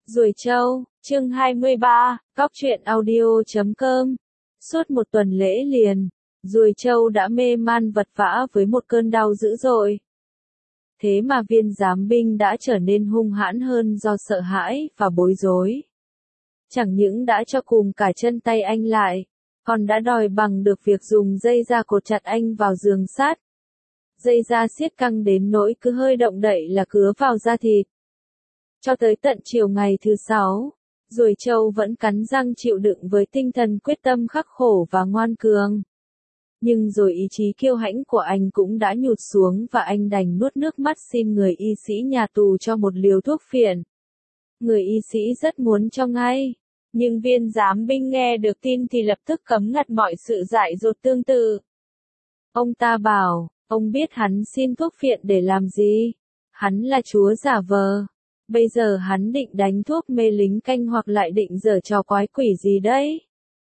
Ruồi Trâu, chương 23, Góc truyện audio.com. Suốt một tuần lễ liền, Ruồi Trâu đã mê man vật vã với một cơn đau dữ dội. Thế mà viên giám binh đã trở nên hung hãn hơn do sợ hãi và bối rối. Chẳng những đã cho cùm cả chân tay anh lại, còn đã đòi bằng được việc dùng dây da cột chặt anh vào giường sắt. Dây da siết căng đến nỗi cứ hơi động đậy là cứa vào da thịt. Cho tới tận chiều ngày thứ 6, Ruồi Trâu vẫn cắn răng chịu đựng với tinh thần quyết tâm khắc khổ và ngoan cường. Nhưng rồi ý chí kiêu hãnh của anh cũng đã nhụt xuống và anh đành nuốt nước mắt xin người y sĩ nhà tù cho một liều thuốc phiện. Người y sĩ rất muốn cho ngay, nhưng viên giám binh nghe được tin thì lập tức cấm ngặt mọi sự dại dột tương tự. Ông ta bảo, ông biết hắn xin thuốc phiện để làm gì? Hắn là chúa giả vờ. Bây giờ hắn định đánh thuốc mê lính canh hoặc lại định giở trò quái quỷ gì đấy?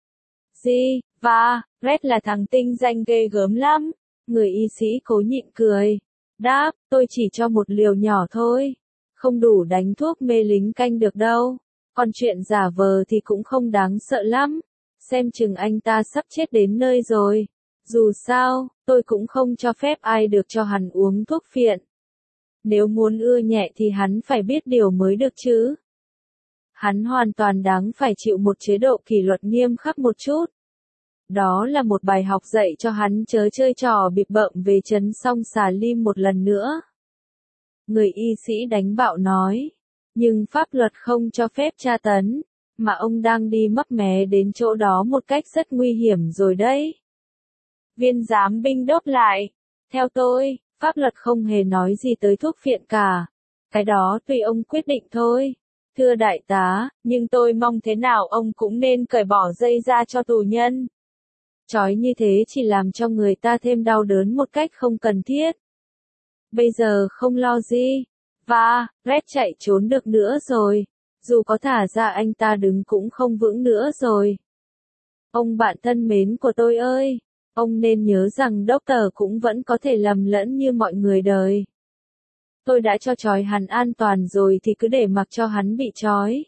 Gì, và, Red là thằng tinh danh ghê gớm lắm. Người y sĩ cố nhịn cười. Đáp, tôi chỉ cho một liều nhỏ thôi. Không đủ đánh thuốc mê lính canh được đâu. Còn chuyện giả vờ thì cũng không đáng sợ lắm. Xem chừng anh ta sắp chết đến nơi rồi. Dù sao, tôi cũng không cho phép ai được cho hắn uống thuốc phiện. Nếu muốn ưa nhẹ thì hắn phải biết điều mới được chứ. Hắn hoàn toàn đáng phải chịu một chế độ kỷ luật nghiêm khắc một chút. Đó là một bài học dạy cho hắn chớ chơi trò bịp bợm về trấn song xà lim một lần nữa. Người y sĩ đánh bạo nói. Nhưng pháp luật không cho phép tra tấn, mà ông đang đi mấp mé đến chỗ đó một cách rất nguy hiểm rồi đấy. Viên giám binh đáp lại. Theo tôi, pháp luật không hề nói gì tới thuốc phiện cả. Cái đó tùy ông quyết định thôi. Thưa đại tá, nhưng tôi mong thế nào ông cũng nên cởi bỏ dây ra cho tù nhân. Trói như thế chỉ làm cho người ta thêm đau đớn một cách không cần thiết. Bây giờ không lo gì. Và, Red chạy trốn được nữa rồi. Dù có thả ra anh ta đứng cũng không vững nữa rồi. Ông bạn thân mến của tôi ơi! Ông nên nhớ rằng Doctor cũng vẫn có thể lầm lẫn như mọi người đời. Tôi đã cho trói hắn an toàn rồi thì cứ để mặc cho hắn bị trói.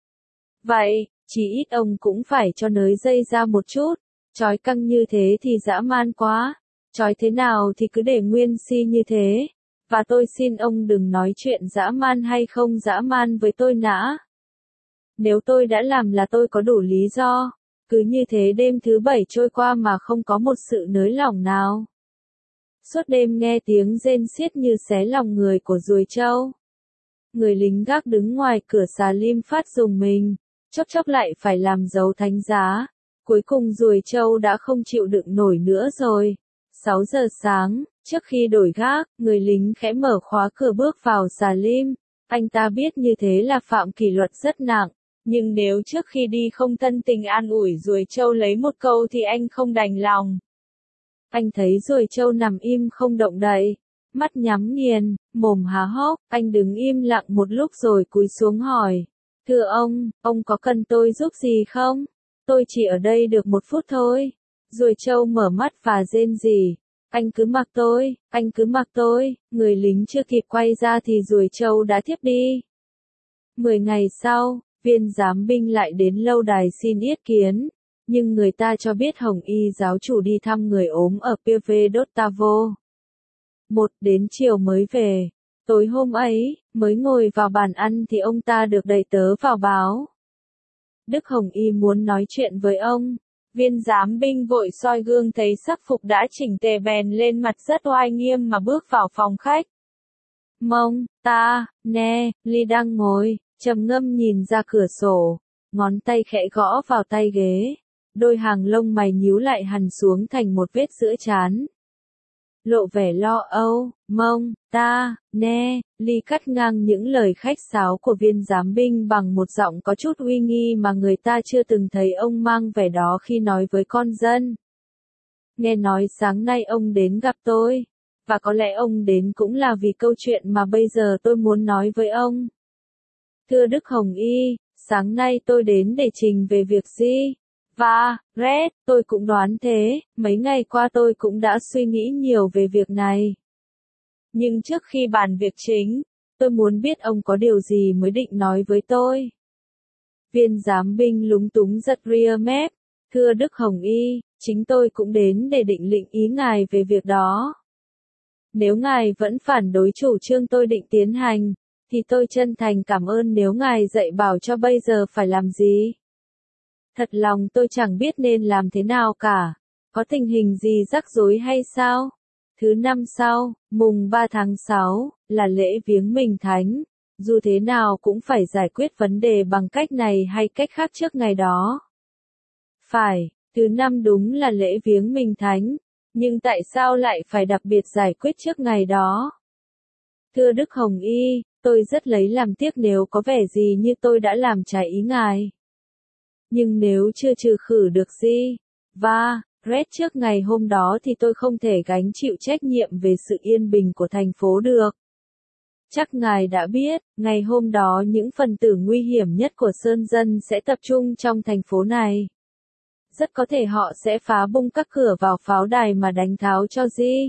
Vậy, chỉ ít ông cũng phải cho nới dây ra một chút. Trói căng như thế thì dã man quá. Trói thế nào thì cứ để nguyên si như thế. Và tôi xin ông đừng nói chuyện dã man hay không dã man với tôi nã. Nếu tôi đã làm là tôi có đủ lý do. Cứ như thế đêm thứ 7 trôi qua mà không có một sự nới lỏng nào. Suốt đêm nghe tiếng rên xiết như xé lòng người của Ruồi Trâu. Người lính gác đứng ngoài cửa xà lim phát rùng mình, chốc chốc lại phải làm dấu thánh giá. Cuối cùng Ruồi Trâu đã không chịu đựng nổi nữa rồi. 6 giờ sáng, trước khi đổi gác, người lính khẽ mở khóa cửa bước vào xà lim. Anh ta biết như thế là phạm kỷ luật rất nặng. Nhưng nếu trước khi đi không thân tình an ủi Ruồi Trâu lấy một câu thì anh không đành lòng. Anh thấy Ruồi Trâu nằm im không động đậy, mắt nhắm nghiền, mồm há hốc, anh đứng im lặng một lúc rồi cúi xuống hỏi. Thưa ông có cần tôi giúp gì không? Tôi chỉ ở đây được 1 phút thôi. Ruồi Trâu mở mắt và rên rỉ. Anh cứ mặc tôi, người lính chưa kịp quay ra thì Ruồi Trâu đã thiếp đi. 10 ngày sau, viên giám binh lại đến lâu đài xin yết kiến, nhưng người ta cho biết Hồng Y giáo chủ đi thăm người ốm ở Pieve-d'Ottavo. Đến chiều mới về. Tối hôm ấy, mới ngồi vào bàn ăn thì ông ta được đầy tớ vào báo. Đức Hồng Y muốn nói chuyện với ông. Viên giám binh vội soi gương thấy sắc phục đã chỉnh tề bèn lên mặt rất oai nghiêm mà bước vào phòng khách. Ly đang ngồi, trầm ngâm nhìn ra cửa sổ, ngón tay khẽ gõ vào tay ghế, đôi hàng lông mày nhíu lại hằn xuống thành một vết giữa trán. Lộ vẻ lo âu, Ly cắt ngang những lời khách sáo của viên giám binh bằng một giọng có chút uy nghi mà người ta chưa từng thấy ông mang vẻ đó khi nói với con dân. Nghe nói sáng nay ông đến gặp tôi, và có lẽ ông đến cũng là vì câu chuyện mà bây giờ tôi muốn nói với ông. Thưa Đức Hồng Y, sáng nay tôi đến để trình về việc gì? Và, Red, tôi cũng đoán thế, mấy ngày qua tôi cũng đã suy nghĩ nhiều về việc này. Nhưng trước khi bàn việc chính, tôi muốn biết ông có điều gì mới định nói với tôi. Viên giám binh lúng túng giật ria mép. Thưa Đức Hồng Y, chính tôi cũng đến để định lĩnh ý ngài về việc đó. Nếu ngài vẫn phản đối chủ trương tôi định tiến hành, thì tôi chân thành cảm ơn nếu ngài dạy bảo cho bây giờ phải làm gì. Thật lòng tôi chẳng biết nên làm thế nào cả. Có tình hình gì rắc rối hay sao? Thứ năm sau, mùng 3 tháng 6, là lễ viếng Minh Thánh. Dù thế nào cũng phải giải quyết vấn đề bằng cách này hay cách khác trước ngày đó. Phải, thứ năm đúng là lễ viếng Minh Thánh. Nhưng tại sao lại phải đặc biệt giải quyết trước ngày đó? Thưa Đức Hồng Y, tôi rất lấy làm tiếc nếu có vẻ gì như tôi đã làm trái ý ngài. Nhưng nếu chưa trừ khử được gì, và Red trước ngày hôm đó thì tôi không thể gánh chịu trách nhiệm về sự yên bình của thành phố được. Chắc ngài đã biết, ngày hôm đó những phần tử nguy hiểm nhất của Sơn Dân sẽ tập trung trong thành phố này. Rất có thể họ sẽ phá bung các cửa vào pháo đài mà đánh tháo cho Di.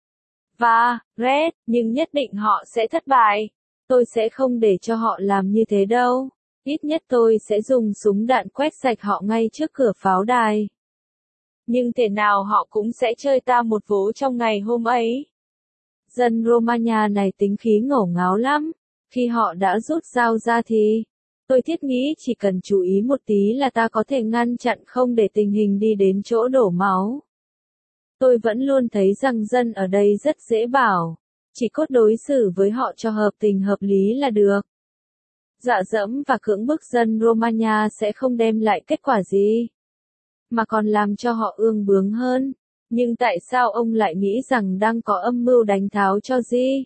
Và, Red, nhưng nhất định họ sẽ thất bại. Tôi sẽ không để cho họ làm như thế đâu. Ít nhất tôi sẽ dùng súng đạn quét sạch họ ngay trước cửa pháo đài. Nhưng thế nào họ cũng sẽ chơi ta một vố trong ngày hôm ấy. Dân Romania này tính khí ngổ ngáo lắm. Khi họ đã rút dao ra thì, tôi thiết nghĩ chỉ cần chú ý một tí là ta có thể ngăn chặn không để tình hình đi đến chỗ đổ máu. Tôi vẫn luôn thấy rằng dân ở đây rất dễ bảo. Chỉ cốt đối xử với họ cho hợp tình hợp lý là được. Dọa dẫm và cưỡng bức dân Romania sẽ không đem lại kết quả gì, mà còn làm cho họ ương bướng hơn. Nhưng tại sao ông lại nghĩ rằng đang có âm mưu đánh tháo cho Di?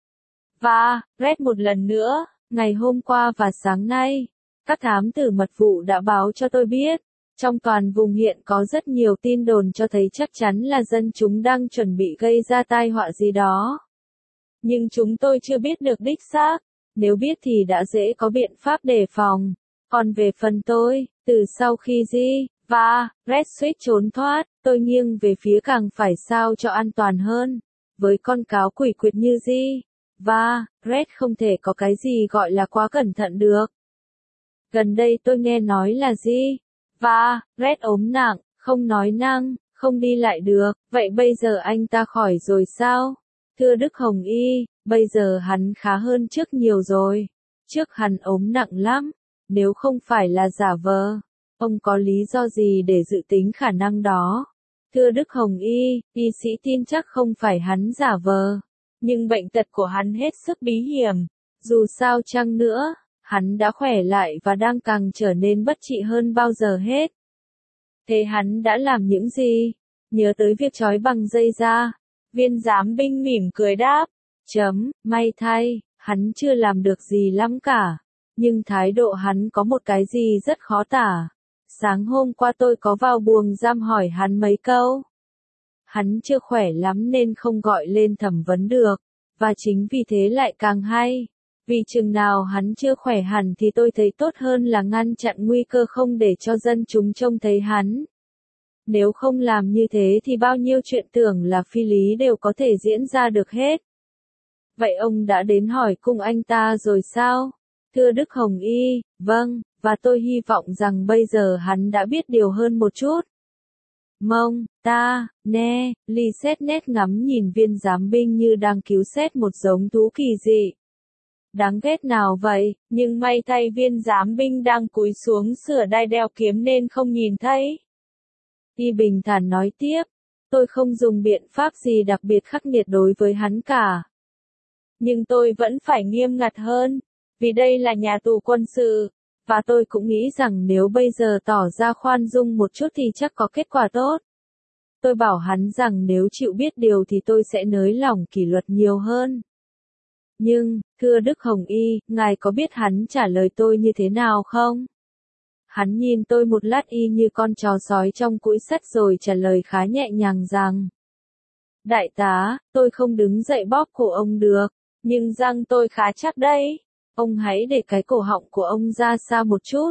Và, Red một lần nữa, ngày hôm qua và sáng nay, các thám tử mật vụ đã báo cho tôi biết, trong toàn vùng hiện có rất nhiều tin đồn cho thấy chắc chắn là dân chúng đang chuẩn bị gây ra tai họa gì đó. Nhưng chúng tôi chưa biết được đích xác, nếu biết thì đã dễ có biện pháp đề phòng. Còn về phần tôi, từ sau khi Di và Red suýt trốn thoát, tôi nghiêng về phía càng phải sao cho an toàn hơn. Với con cáo quỷ quyệt như Di và Red không thể có cái gì gọi là quá cẩn thận được. Gần đây tôi nghe nói là Di và Red ốm nặng, không nói năng, không đi lại được. Vậy bây giờ anh ta khỏi rồi sao? Thưa Đức Hồng Y, bây giờ hắn khá hơn trước nhiều rồi. Trước hắn ốm nặng lắm, nếu không phải là giả vờ. Ông có lý do gì để dự tính khả năng đó? Thưa Đức Hồng Y, y sĩ tin chắc không phải hắn giả vờ. Nhưng bệnh tật của hắn hết sức bí hiểm. Dù sao chăng nữa, hắn đã khỏe lại và đang càng trở nên bất trị hơn bao giờ hết. Thế hắn đã làm những gì? Nhớ tới việc trói bằng dây da. Viên giám binh mỉm cười đáp. May thay, hắn chưa làm được gì lắm cả. Nhưng thái độ hắn có một cái gì rất khó tả. Sáng hôm qua tôi có vào buồng giam hỏi hắn mấy câu. Hắn chưa khỏe lắm nên không gọi lên thẩm vấn được. Và chính vì thế lại càng hay. Vì chừng nào hắn chưa khỏe hẳn thì tôi thấy tốt hơn là ngăn chặn nguy cơ không để cho dân chúng trông thấy hắn. Nếu không làm như thế thì bao nhiêu chuyện tưởng là phi lý đều có thể diễn ra được hết. Vậy ông đã đến hỏi cung anh ta rồi sao? Thưa Đức Hồng Y, vâng, và tôi hy vọng rằng bây giờ hắn đã biết điều hơn một chút. Mông, ta, nè, Ly xét nét ngắm nhìn viên giám binh như đang cứu xét một giống thú kỳ dị. Đáng ghét nào vậy, nhưng may thay viên giám binh đang cúi xuống sửa đai đeo kiếm nên không nhìn thấy. Y bình thản nói tiếp, tôi không dùng biện pháp gì đặc biệt khắc nghiệt đối với hắn cả. Nhưng tôi vẫn phải nghiêm ngặt hơn, vì đây là nhà tù quân sự, và tôi cũng nghĩ rằng nếu bây giờ tỏ ra khoan dung một chút thì chắc có kết quả tốt. Tôi bảo hắn rằng nếu chịu biết điều thì tôi sẽ nới lỏng kỷ luật nhiều hơn. Nhưng, thưa Đức Hồng Y, ngài có biết hắn trả lời tôi như thế nào không? Hắn nhìn tôi một lát y như con chó sói trong cũi sắt rồi trả lời khá nhẹ nhàng rằng. Đại tá, tôi không đứng dậy bóp cổ ông được, nhưng răng tôi khá chắc đấy. Ông hãy để cái cổ họng của ông ra xa một chút.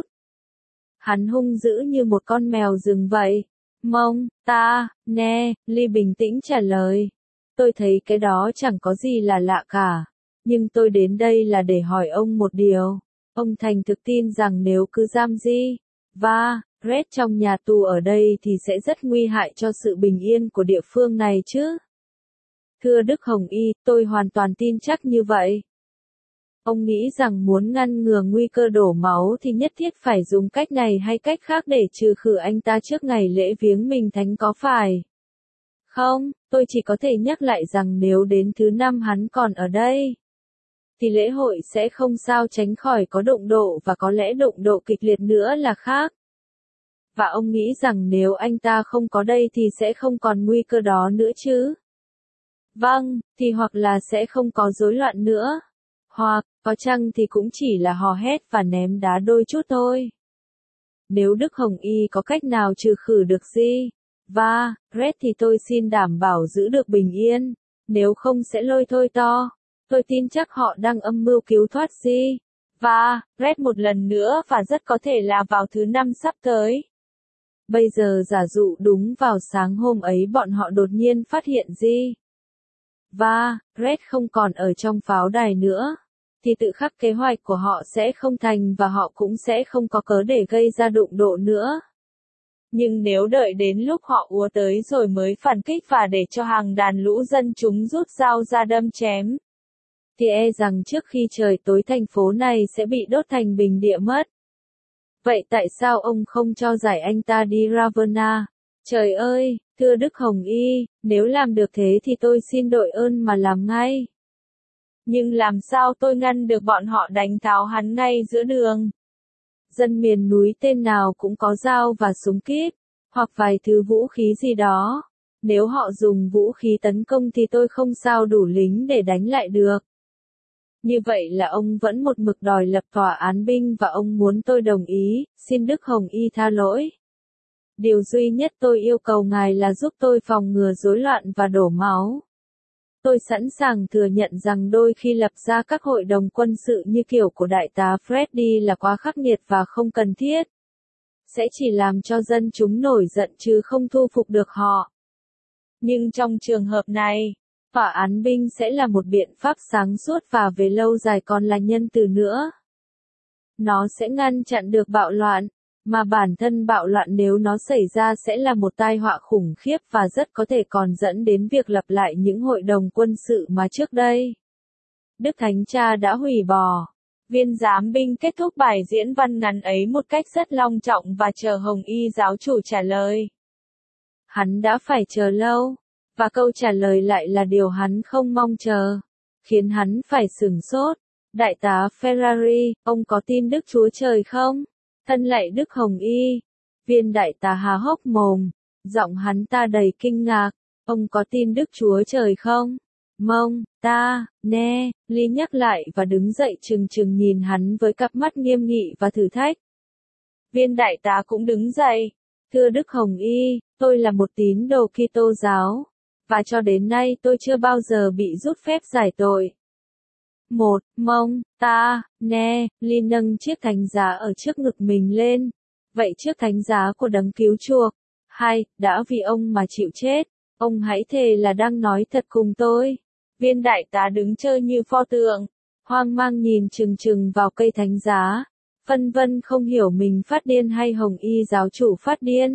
Hắn hung dữ như một con mèo rừng vậy. Mông, ta, nè, Ly bình tĩnh trả lời. Tôi thấy cái đó chẳng có gì là lạ cả. Nhưng tôi đến đây là để hỏi ông một điều. Ông thành thực tin rằng nếu cứ giam Di và Red trong nhà tù ở đây thì sẽ rất nguy hại cho sự bình yên của địa phương này chứ. Thưa Đức Hồng Y, tôi hoàn toàn tin chắc như vậy. Ông nghĩ rằng muốn ngăn ngừa nguy cơ đổ máu thì nhất thiết phải dùng cách này hay cách khác để trừ khử anh ta trước ngày lễ viếng mình thánh có phải? Không, tôi chỉ có thể nhắc lại rằng nếu đến thứ 5 hắn còn ở đây, thì lễ hội sẽ không sao tránh khỏi có đụng độ và có lẽ đụng độ kịch liệt nữa là khác. Và ông nghĩ rằng nếu anh ta không có đây thì sẽ không còn nguy cơ đó nữa chứ? Vâng, thì hoặc là sẽ không có rối loạn nữa. Hoặc, có chăng thì cũng chỉ là hò hét và ném đá đôi chút thôi. Nếu Đức Hồng Y có cách nào trừ khử được Di và Red thì tôi xin đảm bảo giữ được bình yên, nếu không sẽ lôi thôi to. Tôi tin chắc họ đang âm mưu cứu thoát Di và Red một lần nữa và rất có thể là vào thứ 5 sắp tới. Bây giờ giả dụ đúng vào sáng hôm ấy bọn họ đột nhiên phát hiện Di và Red không còn ở trong pháo đài nữa, thì tự khắc kế hoạch của họ sẽ không thành và họ cũng sẽ không có cớ để gây ra đụng độ nữa. Nhưng nếu đợi đến lúc họ ùa tới rồi mới phản kích và để cho hàng đàn lũ dân chúng rút dao ra đâm chém, thì e rằng trước khi trời tối thành phố này sẽ bị đốt thành bình địa mất. Vậy tại sao ông không cho giải anh ta đi Ravana? Trời ơi, thưa Đức Hồng Y, nếu làm được thế thì tôi xin đội ơn mà làm ngay. Nhưng làm sao tôi ngăn được bọn họ đánh tháo hắn ngay giữa đường? Dân miền núi tên nào cũng có dao và súng kíp, hoặc vài thứ vũ khí gì đó. Nếu họ dùng vũ khí tấn công thì tôi không sao đủ lính để đánh lại được. Như vậy là ông vẫn một mực đòi lập tòa án binh và ông muốn tôi đồng ý, xin Đức Hồng Y tha lỗi. Điều duy nhất tôi yêu cầu ngài là giúp tôi phòng ngừa rối loạn và đổ máu. Tôi sẵn sàng thừa nhận rằng đôi khi lập ra các hội đồng quân sự như kiểu của đại tá Freddy là quá khắc nghiệt và không cần thiết. Sẽ chỉ làm cho dân chúng nổi giận chứ không thu phục được họ. Nhưng trong trường hợp này, tòa án binh sẽ là một biện pháp sáng suốt và về lâu dài còn là nhân từ nữa. Nó sẽ ngăn chặn được bạo loạn, mà bản thân bạo loạn nếu nó xảy ra sẽ là một tai họa khủng khiếp và rất có thể còn dẫn đến việc lập lại những hội đồng quân sự mà trước đây Đức Thánh Cha đã hủy bỏ. Viên giám binh kết thúc bài diễn văn ngắn ấy một cách rất long trọng và chờ Hồng Y giáo chủ trả lời. Hắn đã phải chờ lâu, và câu trả lời lại là điều hắn không mong chờ, khiến hắn phải sửng sốt. Đại tá Ferrari, ông có tin Đức Chúa Trời không? Thân lạy Đức Hồng Y. Viên đại tá há hốc mồm, giọng hắn ta đầy kinh ngạc. Ông có tin Đức Chúa Trời không? Mông, ta, nè, Ly nhắc lại và đứng dậy trừng trừng nhìn hắn với cặp mắt nghiêm nghị và thử thách. Viên đại tá cũng đứng dậy. Thưa Đức Hồng Y, tôi là một tín đồ Kitô giáo, và cho đến nay tôi chưa bao giờ bị rút phép giải tội. Một, mông, ta, nè, Ly nâng chiếc thánh giá ở trước ngực mình lên. Vậy trước thánh giá của đấng cứu chuộc. Hai, đã vì ông mà chịu chết. Ông hãy thề là đang nói thật cùng tôi. Viên đại tá đứng trơ như pho tượng, hoang mang nhìn chừng chừng vào cây thánh giá, phân vân không hiểu mình phát điên hay Hồng Y giáo chủ phát điên.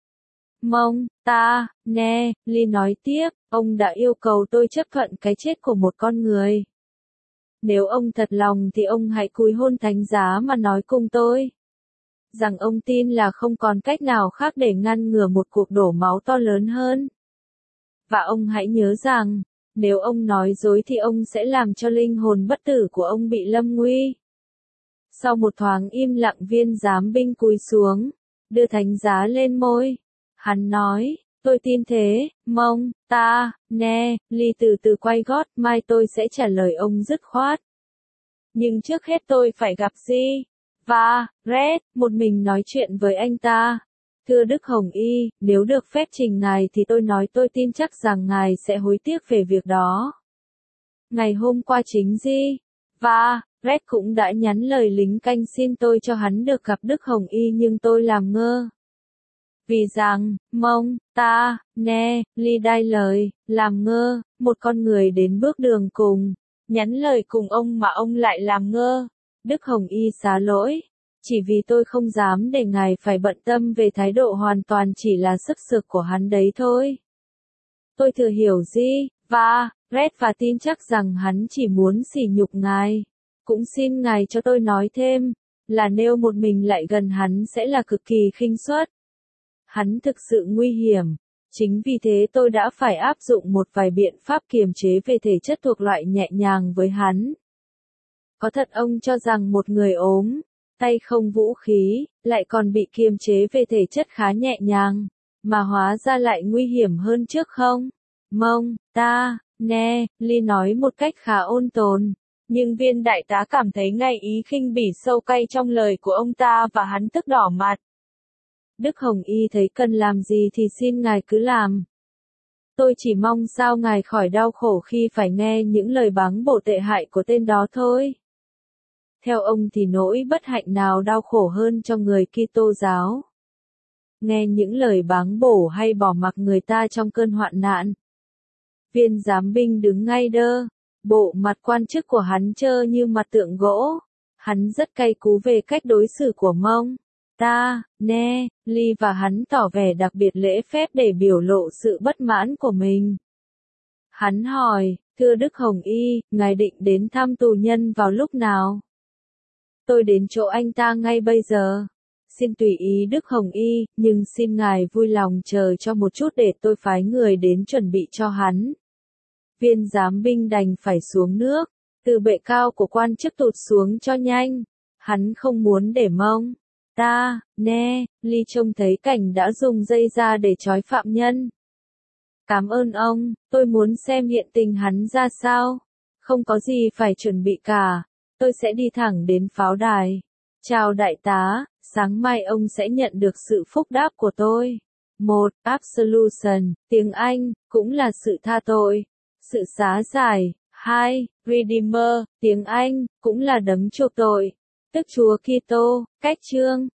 Mông, ta, nè, Ly nói tiếp, ông đã yêu cầu tôi chấp thuận cái chết của một con người. Nếu ông thật lòng thì ông hãy cúi hôn thánh giá mà nói cùng tôi rằng ông tin là không còn cách nào khác để ngăn ngừa một cuộc đổ máu to lớn hơn. Và ông hãy nhớ rằng, nếu ông nói dối thì ông sẽ làm cho linh hồn bất tử của ông bị lâm nguy. Sau một thoáng im lặng viên giám binh cúi xuống, đưa thánh giá lên môi. Hắn nói, tôi tin thế, mông, ta, nè, Ly từ từ quay gót, mai tôi sẽ trả lời ông dứt khoát. Nhưng trước hết tôi phải gặp Di và Red, một mình nói chuyện với anh ta. Thưa Đức Hồng Y, nếu được phép trình ngài thì tôi nói tôi tin chắc rằng ngài sẽ hối tiếc về việc đó. Ngày hôm qua chính Di và Red cũng đã nhắn lời lính canh xin tôi cho hắn được gặp Đức Hồng Y nhưng tôi làm ngơ. Vì rằng, mông, ta, nè, Ly đai lời, làm ngơ, một con người đến bước đường cùng, nhắn lời cùng ông mà ông lại làm ngơ. Đức Hồng Y xá lỗi. Chỉ vì tôi không dám để ngài phải bận tâm về thái độ hoàn toàn chỉ là sức sược của hắn đấy thôi. Tôi thừa hiểu gì, và, Red và tin chắc rằng hắn chỉ muốn sỉ nhục ngài. Cũng xin ngài cho tôi nói thêm, là nếu một mình lại gần hắn sẽ là cực kỳ khinh suất. Hắn thực sự nguy hiểm. Chính vì thế tôi đã phải áp dụng một vài biện pháp kiềm chế về thể chất thuộc loại nhẹ nhàng với hắn. Có thật ông cho rằng một người ốm, tay không vũ khí, lại còn bị kiềm chế về thể chất khá nhẹ nhàng, mà hóa ra lại nguy hiểm hơn trước không? Mông, ta, nè, Lee nói một cách khá ôn tồn. Nhưng viên đại tá cảm thấy ngay ý khinh bỉ sâu cay trong lời của ông ta và hắn tức đỏ mặt. Đức Hồng Y thấy cần làm gì thì xin ngài cứ làm. Tôi chỉ mong sao ngài khỏi đau khổ khi phải nghe những lời báng bổ tệ hại của tên đó thôi. Theo ông thì nỗi bất hạnh nào đau khổ hơn cho người Kitô giáo? Nghe những lời báng bổ hay bỏ mặc người ta trong cơn hoạn nạn. Viên giám binh đứng ngay đơ, bộ mặt quan chức của hắn trơ như mặt tượng gỗ. Hắn rất cay cú về cách đối xử của Mông. Ta, nè, Lee và hắn tỏ vẻ đặc biệt lễ phép để biểu lộ sự bất mãn của mình. Hắn hỏi, thưa Đức Hồng Y, ngài định đến thăm tù nhân vào lúc nào? Tôi đến chỗ anh ta ngay bây giờ. Xin tùy ý Đức Hồng Y, nhưng xin ngài vui lòng chờ cho một chút để tôi phái người đến chuẩn bị cho hắn. Viên giám binh đành phải xuống nước, từ bệ cao của quan chức tụt xuống cho nhanh. Hắn không muốn để Mông. Ta, nè, Lee trông thấy cảnh đã dùng dây ra để trói phạm nhân. Cảm ơn ông, tôi muốn xem hiện tình hắn ra sao. Không có gì phải chuẩn bị cả, tôi sẽ đi thẳng đến pháo đài. Chào đại tá, sáng mai ông sẽ nhận được sự phúc đáp của tôi. 1. Absolution, tiếng Anh, cũng là sự tha tội, sự xá giải. 2. Redeemer, tiếng Anh, cũng là đấng chuộc tội, tức Chúa Kitô. Cách chương